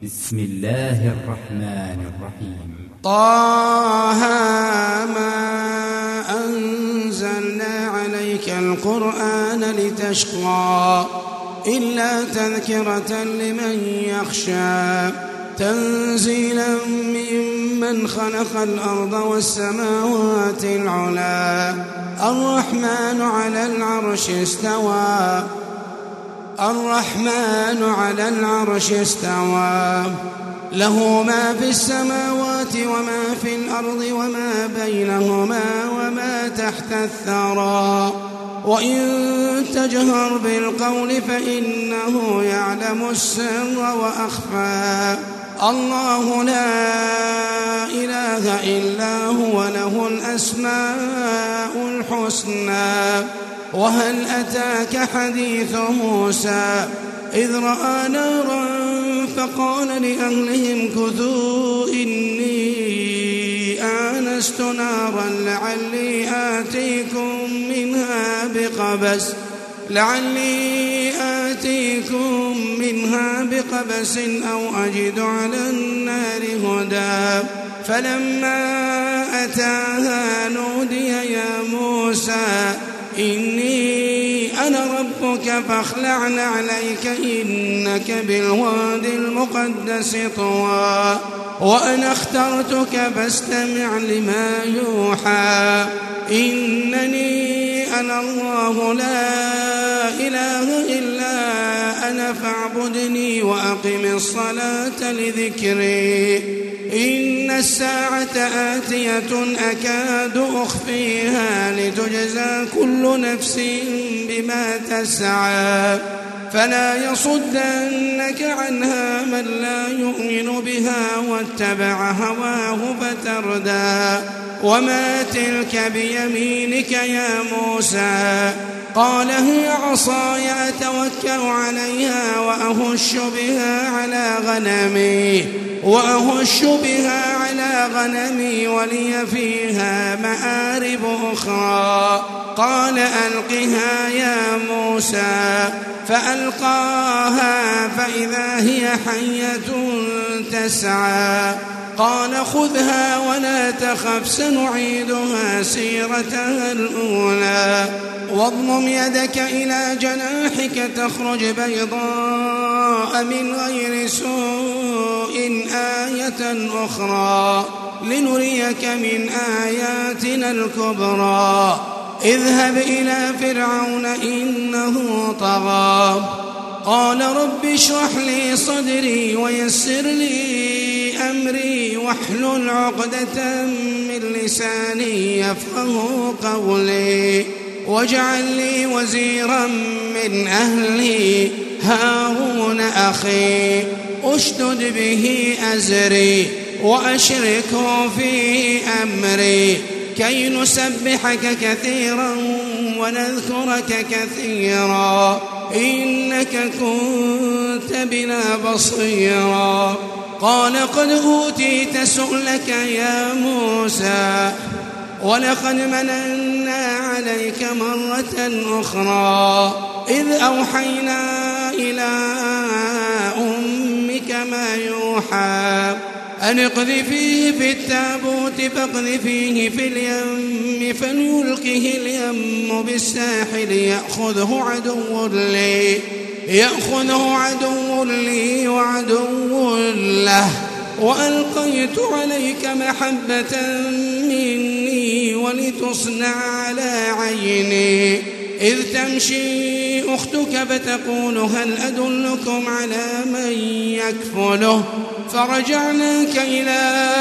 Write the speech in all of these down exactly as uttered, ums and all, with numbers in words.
بسم الله الرحمن الرحيم. طه ما أنزلنا عليك القرآن لتشقى إلا تذكرة لمن يخشى تنزيلا ممن خلق الأرض والسماوات العلى الرحمن على العرش استوى الرحمن على العرش استوى له ما في السماوات وما في الأرض وما بينهما وما تحت الثرى وإن تجهر بالقول فإنه يعلم السر وأخفى الله لا إله إلا هو له الأسماء الحسنى. وهل أتاك حديث موسى إذ رأى نارا فقال لأهلهم كثوا إني آنست نارا لعلي آتيكم منها بقبس لعلي آتيكم منها بقبس أو أجد على النار هدى فلما أتاها نودي يا موسى إني أنا ربك فاخلع عليك إنك بالوادي المقدس طوى وأنا اخترتك فاستمع لما يوحى إنني أنا الله لا إله إلا أنا فاعبدني وأقم الصلاة لذكري إن الساعة آتية أكاد أخفيها لتجزى كل نفس بما تسعى فلا يصدنك عنها من لا يؤمن بها واتبع هواه فتردى وما تلك بيمينك يا موسى قال هي عصاي أتوكل عليها وأهش بها على غنمي وأهش بها على غنمي ولي فيها مآرب أخرى قال ألقها يا موسى فألقاها فإذا هي حية تسعى قال خذها ولا تخف سنعيدها سيرتها الأولى واضمم يدك إلى جناحك تخرج بيضاء من غير سوء آية أخرى لنريك من آياتنا الكبرى اذهب إلى فرعون إنه طغى قال رب اشرح لي صدري ويسر لي أمري واحلل عقدة من لساني يفقه قولي واجعل لي وزيرا من أهلي هارون أخي أشدد به أزري وأشركه في أمري كي نسبحك كثيرا ونذكرك كثيرا إنك كنت بنا بصيرا قال قد أوتيت سؤلك يا موسى ولقد مننا عليك مرة أخرى إذ أوحينا إلى أمك ما يوحى أن اقذفيه في التابوت فاقذفيه في اليم فليلقه اليم بالساحل يأخذه عدو لي يأخذه عدو لي وعدو له وألقيت عليك محبة مني ولتصنع على عيني إذ تمشي أختك فتقول هل أدلكم على من يكفله فرجعناك إلى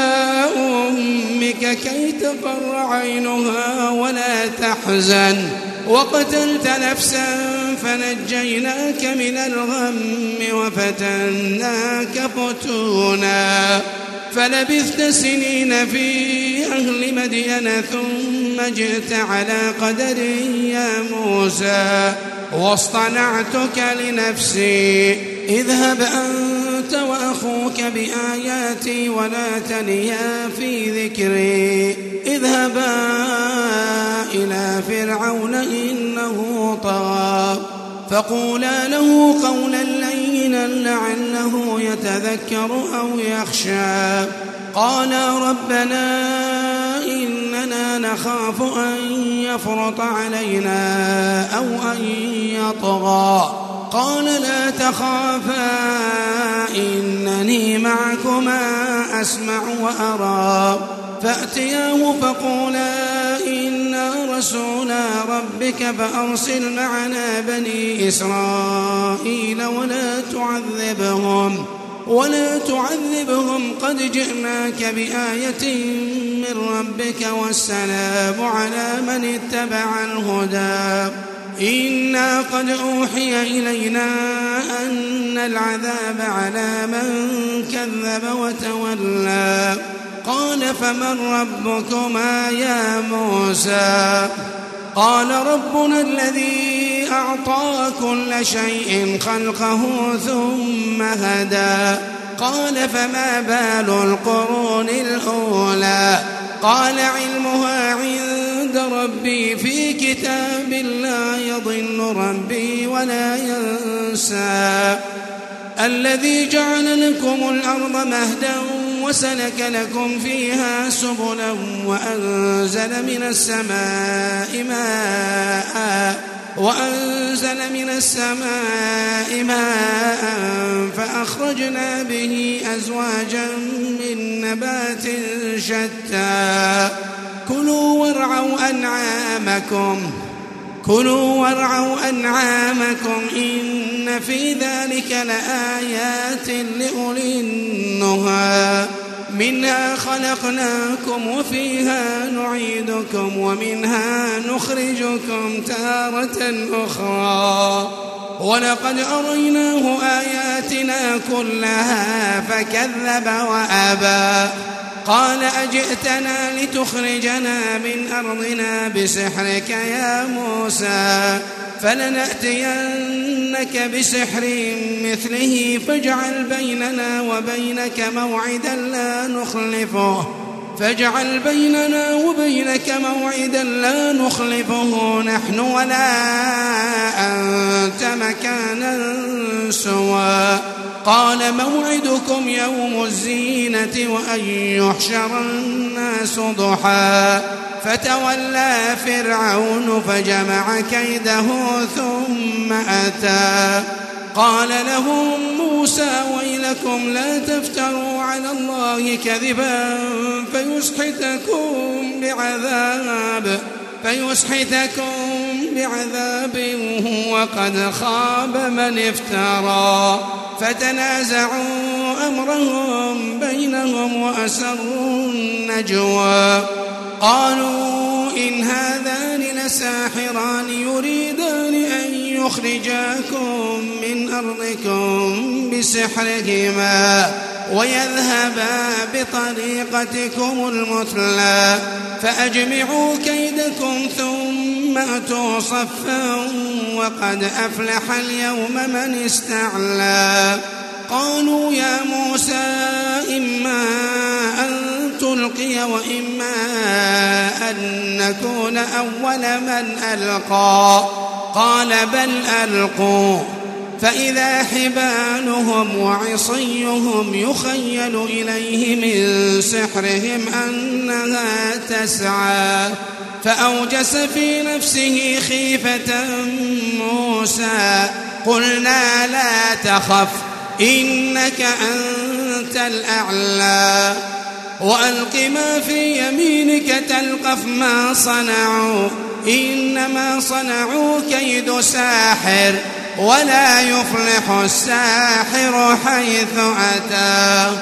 أمك كي تقر عينها ولا تحزن وقتلت نفسا فنجيناك من الغم وفتناك فتونا فلبثت سنين في أهل مدين ثم جئت على قدر يا موسى واصطنعتك لنفسي اذهب أنت وأخوك بآياتي ولا تنيا في ذكري اذهبا إلى فرعون إنه طغى فقولا له قولا لينا قليلا لعله يتذكر أو يخشى. قال ربنا إننا نخاف أن يفرط علينا أو أن يطغى. قال لا تخافا إنني معكما أسمع وأرى. فأتياه فقولا إنا رسولا ربك فأرسل معنا بني إسرائيل ولا تعذبهم ولا تعذبهم قد جئناك بآية من ربك والسلام على من اتبع الهدى. إنا قد أوحي إلينا أن العذاب على من كذب وتولى. قال فمن ربكما يا موسى؟ قال ربنا الذي أعطى كل شيء خلقه ثم هدى. قال فما بال القرون الأولى؟ قال علمها عند ربي في كتاب لا يضل ربي ولا ينسى. الذي جعل لكم الأرض مهدا وسلك لكم فيها سبلا وأنزل من السماء ماء وأنزل من السماء ماء فأخرجنا به أزواجا من نبات شتى. كلوا وارعوا أنعامكم كلوا وارعوا أنعامكم إن في ذلك لآيات لأولي النهى. منها خلقناكم وفيها نعيدكم ومنها نخرجكم تارة أخرى. ولقد أريناه آياتنا كلها فكذب وأبى. قال أجئتنا لتخرجنا من أرضنا بسحرك يا موسى؟ فلنأتينك بسحر مثله فاجعل بيننا وبينك موعدا لا نخلفه فاجعل بيننا وبينك موعدا لا نخلفه نحن ولا أنت مكانا سوى. قال موعدكم يوم الزينة وأن يحشر الناس ضحى. فتولى فرعون فجمع كيده ثم أتى. قال لهم موسى ويلكم لا تفتروا على الله كذبا فيسحتكم بعذاب فيسحتكم بعذاب وقد خاب من افترى. فتنازعوا أمرهم بينهم وأسروا النجوى. قالوا إن هذان لساحران يريدان أن يخرجاكم من أرضكم بسحرهما ويذهبا بطريقتكم المثلى فأجمعوا كيدكم ثم أتوا صفا وقد أفلح اليوم من استعلى. قالوا يا موسى إما أن تلقي وإما أن نكون أول من ألقى. قال بل ألقوا. فإذا حبالهم وعصيهم يخيل إليه من سحرهم أنها تسعى. فأوجس في نفسه خيفة موسى. قلنا لا تخف إنك أنت الأعلى وألق ما في يمينك تلقف ما صنعوا إنما صنعوا كيد ساحر ولا يفلح الساحر حيث أتى.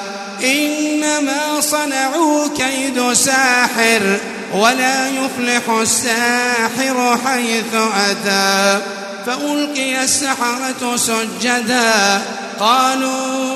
إنما صنعوا كيد ساحر ولا يفلح الساحر حيث أتى. فألقي السحرة سجدا قالوا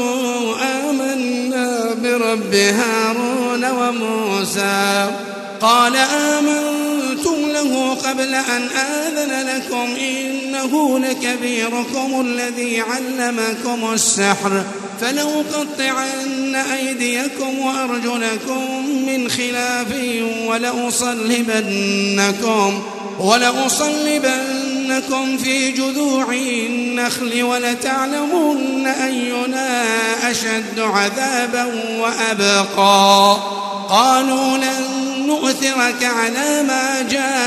آمنا برب هارون وموسى. قال آمنتم له قبل أن آذن لكم إنه لكبيركم الذي علمكم السحر فلأقطعن أيديكم وأرجلكم من خلاف ولأصلبنكم ولأصلبن لتعرفنكم في جذوع النخل ولتعلمن أينا أشد عذابا وأبقى قالوا لن نؤثرك على ما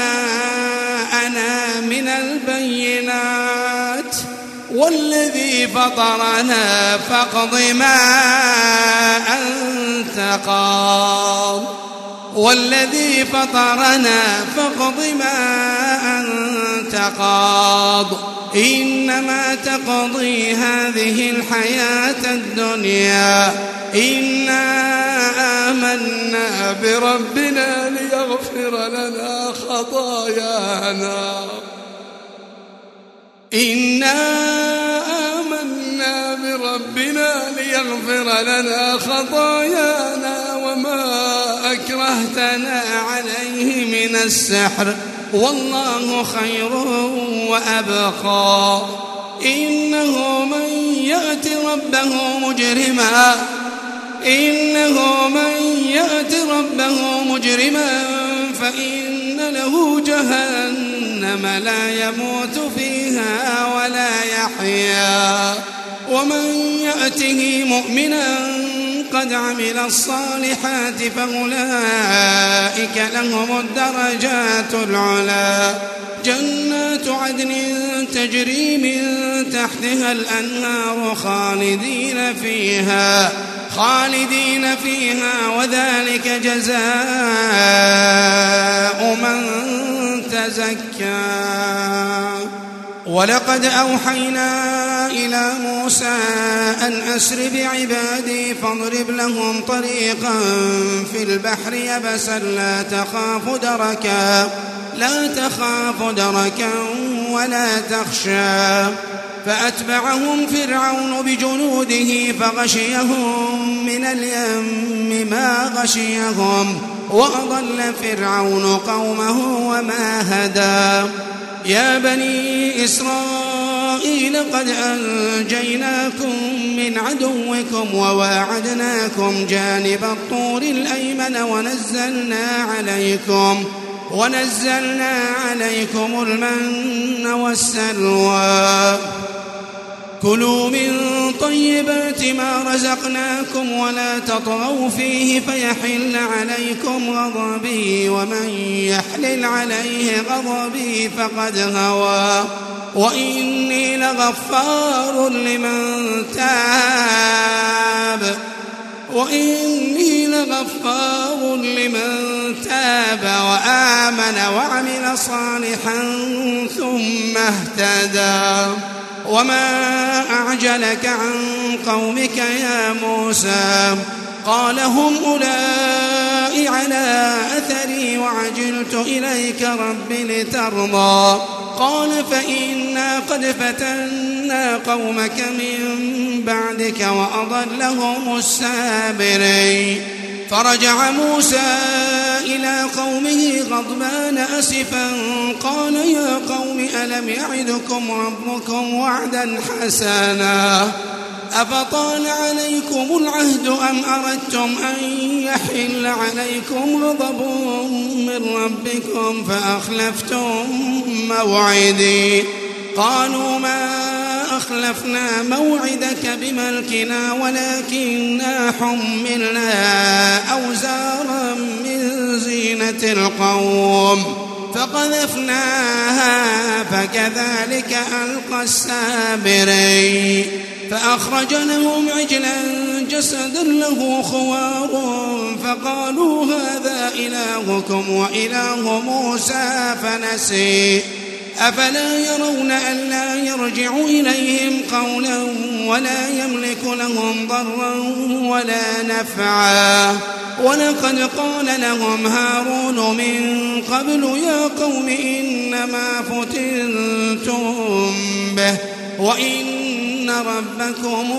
جاءنا من البينات والذي فطرنا فاقض ما أنت قاض والذي فطرنا فاقض ما أنت قاض إنما تقضي هذه الحياة الدنيا إنا آمنا بربنا ليغفر لنا خطايانا إنا آمنا بربنا ليغفر لنا خطايانا وما أكرهتنا عليه من السحر والله خير وأبقى إنه من يأت ربه مجرما إنه من يأت ربه مجرما فإن له جهنم لا يموت فيها ولا يحيا ومن يأته مؤمنا قد عمل الصالحات فأولئك لهم الدرجات العلى جنات عدن تجري من تحتها الأنهار خالدين فيها خالدين فيها وذلك جزاء من تزكى ولقد أوحينا إلى موسى أن أسر بعبادي فاضرب لهم طريقا في البحر يبسا لا تخاف دركا لا تخاف دركا ولا تخشى فأتبعهم فرعون بجنوده فغشيهم من اليم ما غشيهم وأضل فرعون قومه وما هدى يا بني إسرائيل قد أنجيناكم من عدوكم وواعدناكم جانب الطور الأيمن ونزلنا عليكم ونزلنا عليكم المن والسلوى كلوا من طيبات ما رزقناكم ولا تطغوا فيه فيحل عليكم غضبي ومن يحلل عليه غضبي فقد هوى وإني لغفار لمن تاب وإني لغفار لمن تاب وآمن وعمل صالحا ثم اهتدى وما أعجلك عن قومك يا موسى قال هم أولئك على أثري وعجلت إليك رب لترضى قال فإنا قد فتنا قومك من بعدك وأضلهم السامري فرجع موسى إلى قومه غضبان أسفا قال يا قوم ألم يعدكم ربكم وعدا حسنا أفطال عليكم العهد أم أردتم أن يحل عليكم غضب من ربكم فأخلفتم موعدي قالوا ما أخلفنا موعدك بملكنا ولكننا حملنا أوزارا من زينة القوم فقذفناها فكذلك ألقى السامري فأخرج لهم عجلا جسدا له خوار فقالوا هذا إلهكم وإله موسى فنسي أفلا يرون ألا يرجع إليهم قولا ولا يملك لهم ضرا ولا نفعا ولقد قال لهم هارون من قبل يا قوم إنما فتنتم به وإن ربكم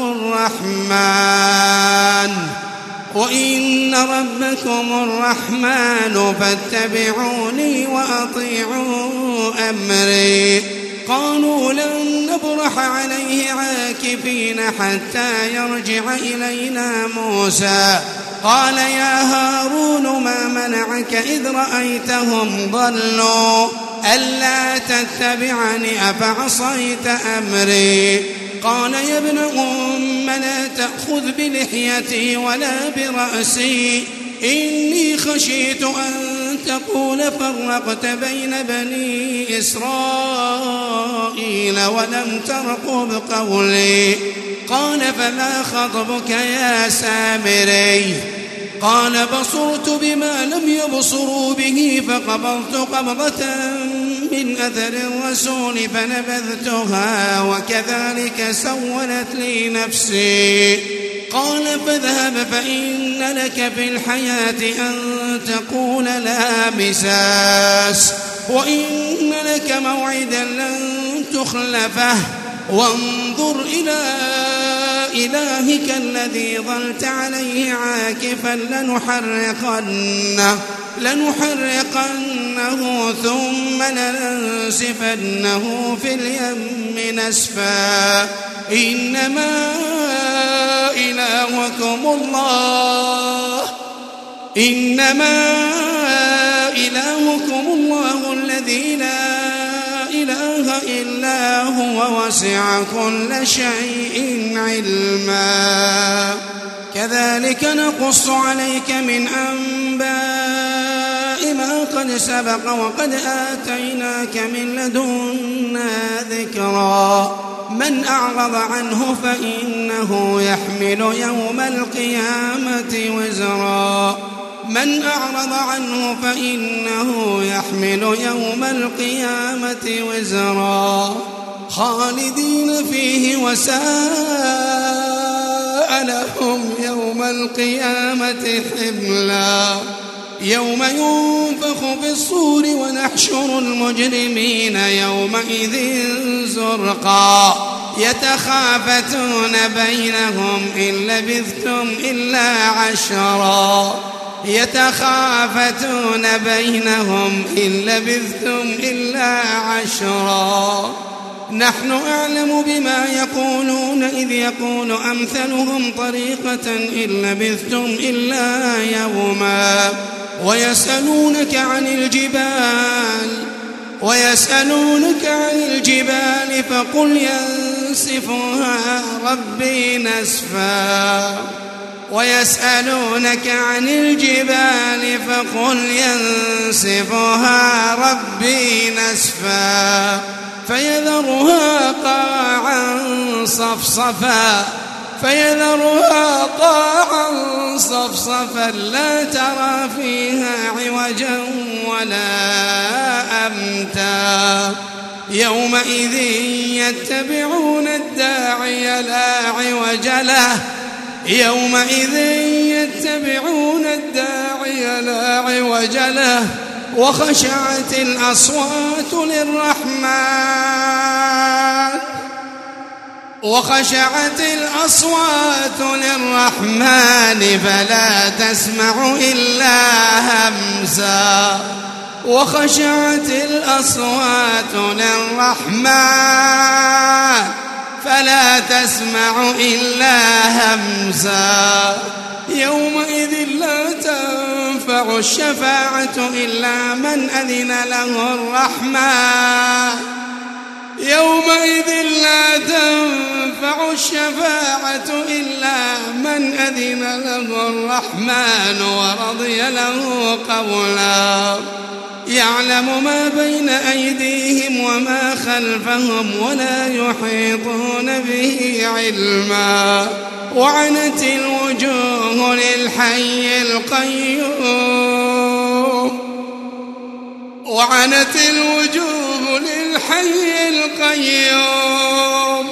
الرحمن وإن ربكم الرحمن فاتبعوني وأطيعوا أمري قالوا لن نبرح عليه عاكفين حتى يرجع إلينا موسى قال يا هارون ما منعك إذ رأيتهم ضلوا ألا تتبعني أفعصيت أمري. قال يا ابن أم لا تأخذ بلحيتي ولا برأسي إني خشيت أن تقول فرقت بين بني إسرائيل ولم ترقب قولي. قال فما خطبك يا سامري؟ قال بصرت بما لم يبصروا به فقبضت قبضة من أثر الرسول فنبذتها وكذلك سولت لي نفسي. قال فاذهب فإن لك في الحياة أن تقول لا مساس وإن لك موعدا لن تخلفه وانظر إلى إلهك الذي ظلت عليه عاكفا لنحرقنه لنحرقنه ثم لننسفنه في اليم نسفا إنما إلهكم الله إنما إلهكم الله الذي لا إله إلا هو وسع كل شيء علما. كذلك نقص عليك من أنباء ما قد سبق وقد آتيناك من لدنا ذكرا. من أعرض عنه فإنه يحمل يوم القيامة وزرا من أعرض عنه فإنه يحمل يوم القيامة وزرا خالدين فيه وساء لهم يوم القيامة حملا. يوم ينفخ في الصور ونحشر المجرمين يومئذ زرقا يتخافتون بينهم إن لبثتم إلا عشرا يتخافتون بينهم إن لبثتم إلا عشرا. نحن أعلم بما يقولون إذ يقول أمثلهم طريقة إن لبثتم إلا يوما ويسألونك عن الجبال ويسألونك عن الجبال فقل ينسفها ربي نسفا ويسألونك عن الجبال فقل ينسفها ربي نسفا فيذرها قاعا صفصفا فيذرها قاعا صفصفا لا ترى فيها عوجا ولا أمتا. يومئذ يتبعون الداعي لا عوج له يومئذ يتبعون الداعي لا عوج له وخشعت الأصوات للرحمن وخشعت الأصوات للرحمن فلا تسمع إلا همسا وخشعت الأصوات للرحمن فلا تسمع إلا همسا. يومئذ لا تنفع الشفاعة إلا من أذن له الرحمن يومئذ لا تنفع الشفاعة إلا من أذن له الرحمن ورضي له قولا. يعلم ما بين أيديهم وما خلفهم ولا يحيطون به علما. وعنت الوجوه للحي القيوم وعنت الوجوه للحي القيوم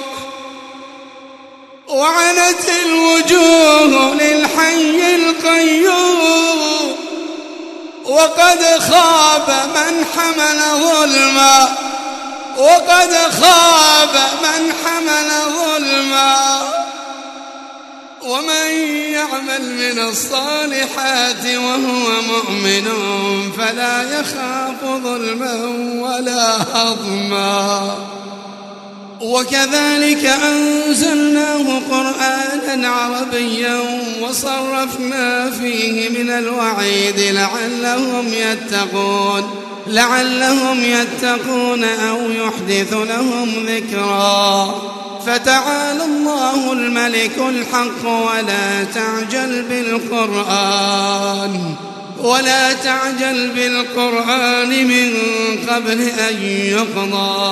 وعنت الوجوه للحي القيوم وقد خاب من حمل ظلما وقد خاب من حمل ظلما. ومن يعمل من الصالحات وهو مؤمن فلا يخاف ظلما ولا هضما. وكذلك أنزلناه قرآنا عربيا وصرفنا فيه من الوعيد لعلهم يتقون. لعلهم يتقون أو يحدث لهم ذكرا. فتعالى الله الملك الحق ولا تعجل بالقرآن ولا تعجل بالقرآن من قبل أن يقضى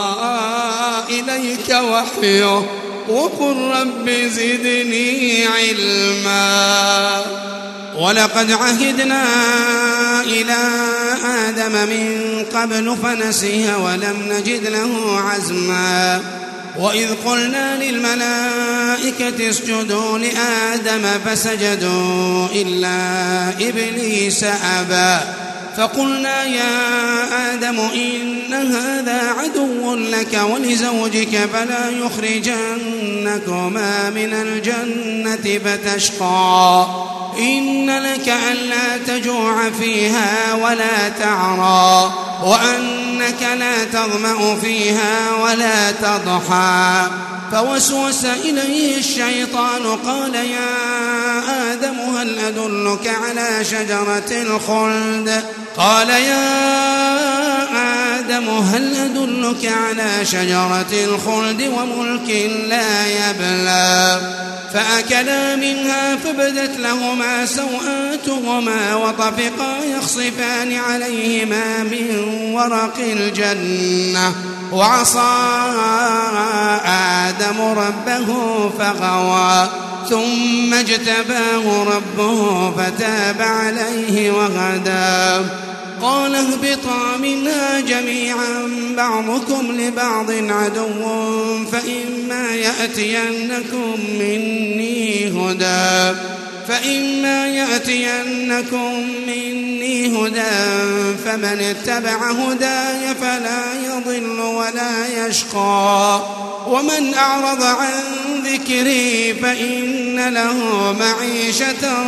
إليك وحيه وقل رب زدني علما. ولقد عهدنا إلى آدم من قبل فنسي ولم نجد له عزما. وإذ قلنا للملائكة اسجدوا لآدم فسجدوا إلا إبليس أبى فقلنا يا آدم إن هذا عدو لك ولزوجك فلا يخرجنكما من الجنة فتشقى. إن لك ألا تجوع فيها ولا تعرى وأنك لا تظمأ فيها ولا تضحى. فوسوس إليه الشيطان قال يا آدم هل أدلك على شجرة الخلد قال يا آدم هل أدلك على شجرة الخلد وملك لا يبلى. فأكلا منها فبدت لهما سوآتهما وطفقا يخصفان عليهما من ورق الجنة وعصى آدم ربه فغوى ثم اجتباه ربه فتاب عليه وهدى. قال اهبطا منها جميعا بعضكم لبعض عدو فإما يأتينكم مني هدى فإما يأتينكم مني هدى فمن اتبع هداي فلا يضل ولا يشقى. ومن أعرض عن ذكري فإن له معيشة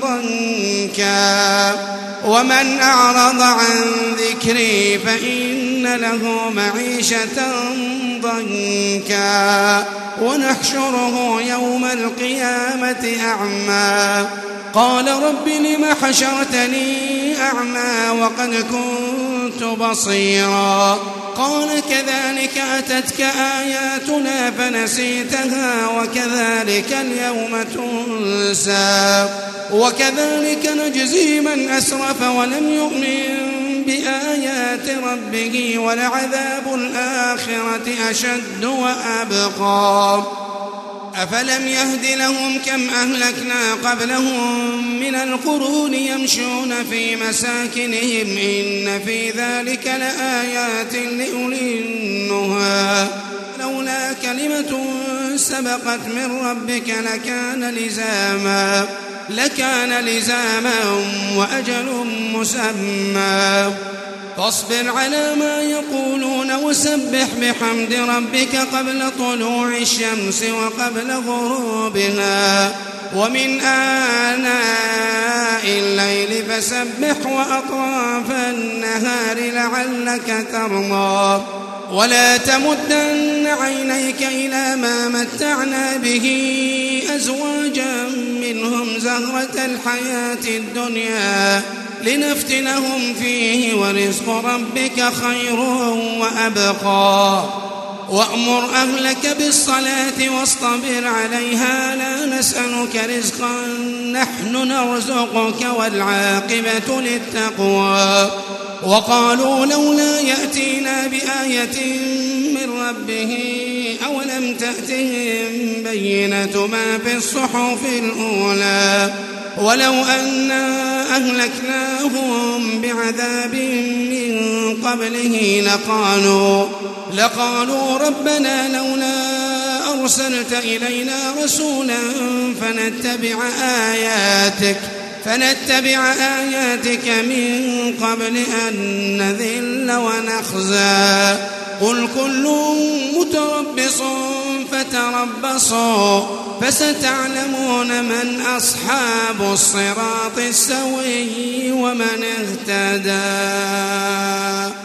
ضنكا ومن أعرض عن ذكري فإن له معيشة ضنكا ونحشره يوم القيامة أعمى. قال رب لم حشرتني أعمى وقد كنت بصيرا. قال كذلك أتتك آياتنا فنسيتها وكذلك اليوم تنسى وكذلك نجزي من أسرف ولم يؤمن بآيات ربه ولعذاب الآخرة أشد وأبقى. أفلم يهد لهم كم أهلكنا قبلهم من القرون يمشون في مساكنهم إن في ذلك لآيات لأولي النهى. لولا كلمة سبقت من ربك لكان لزاما لكان لزاما وأجل مسمى. فاصبر على ما يقولون وسبح بحمد ربك قبل طلوع الشمس وقبل غروبها ومن آناء الليل فسبح وأطراف النهار لعلك ترضى. ولا تمدن عينيك إلى ما متعنا به أزواجا منهم زهرة الحياة الدنيا لنفتنهم فيه ورزق ربك خير وأبقى. وأمر أهلك بالصلاة واصطبر عليها لا نسألك رزقا نحن نرزقك والعاقبة للتقوى. وقالوا لولا يأتينا بآية من ربه أولم تأتهم بينة ما في الصحف الأولى ولو أنا أهلكناهم بعذاب من قبله لقالوا لقالوا ربنا لولا أرسلت إلينا رسولا فنتبع آياتك فنتبع آياتك من قبل أن نذل ونخزى. قل كل متربص فتربصوا فستعلمون من أصحاب الصراط السوي ومن اهتدى.